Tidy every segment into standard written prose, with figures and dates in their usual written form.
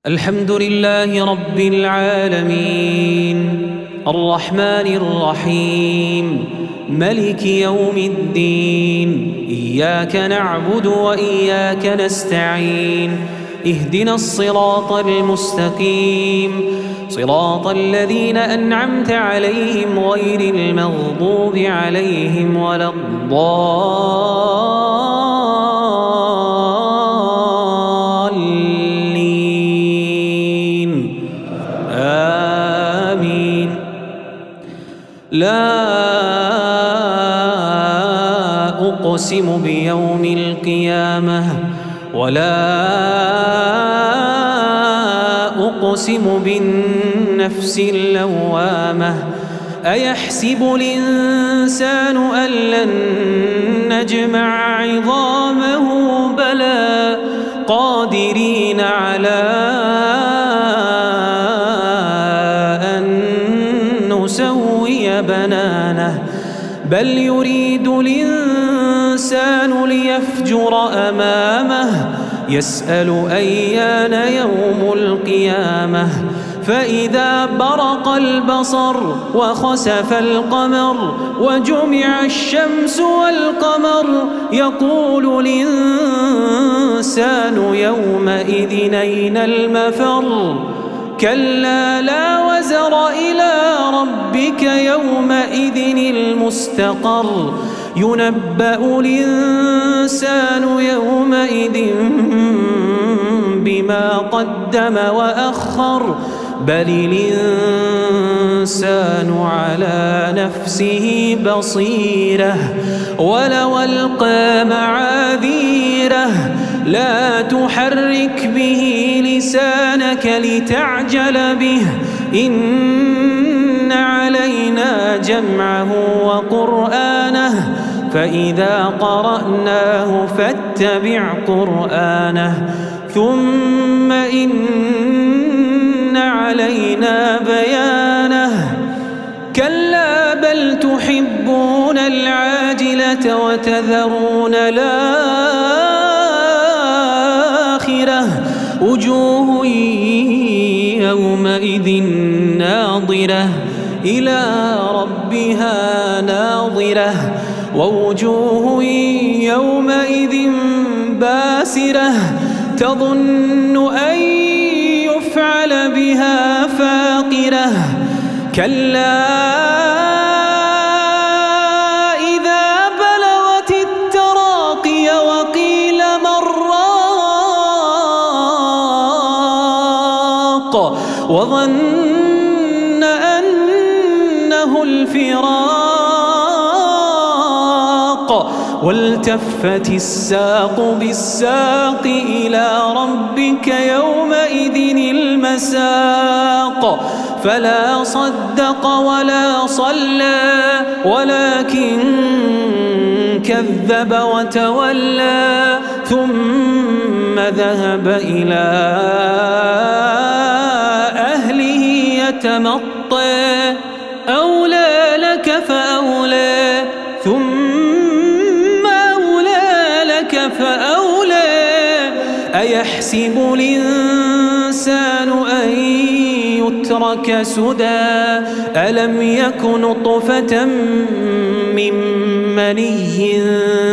الحمد لله رب العالمين الرحمن الرحيم ملك يوم الدين إياك نعبد وإياك نستعين اهدنا الصراط المستقيم صراط الذين أنعمت عليهم غير المغضوب عليهم ولا الضالين آمين. لا أقسم بيوم القيامة ولا أقسم بالنفس اللوامة أيحسب الإنسان أن لن نجمع عظامه بلى قادرين على أن نسوي بنانه بل يريد الإنسان ليفجر أمامه يسأل أيان يوم القيامة فإذا برق البصر وخسف القمر وجمع الشمس والقمر يقول الإنسان يومئذ أين المفر كلا لا وزر إلى ربك يومئذ المستقر ينبأ الإنسان يومئذ بما قدم وأخر بل الإنسان على نفسه بصيرة ولو ألقى معاذيره لا تحرك به لسانك لتعجل به إن علينا جمعه وقرآنه فإذا قرأناه فاتبع قرآنه ثم إن علينا بيانه كلا بل تحبون العاجلة وتذرون الآخرة وجوه يومئذ ناظرة إلى ربها ناظرة ووجوه يومئذ باسرة تظن أن يفعل بها فاقرة كلا إذا بلغت التراقي وقيل من راق وظن أنه الفراق والتفت الساق بالساق إلى ربك يومئذ المساق فلا صدق ولا صلى ولكن كذب وتولى ثم ذهب إلى أهله يتمطى أولى لك فأولى ثم أولى لك فأولى أيحسب الإنسان أن يترك سدى ألم يك نطفة من مني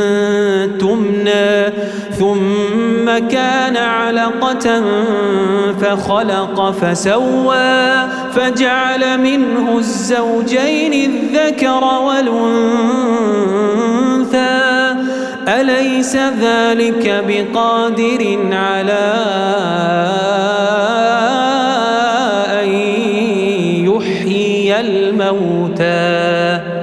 تمنى ثم كان علقة فخلق فسوى فجعل منه الزوجين الذكر والأنثى أليس ذلك بقادر على أن يحيي الموتى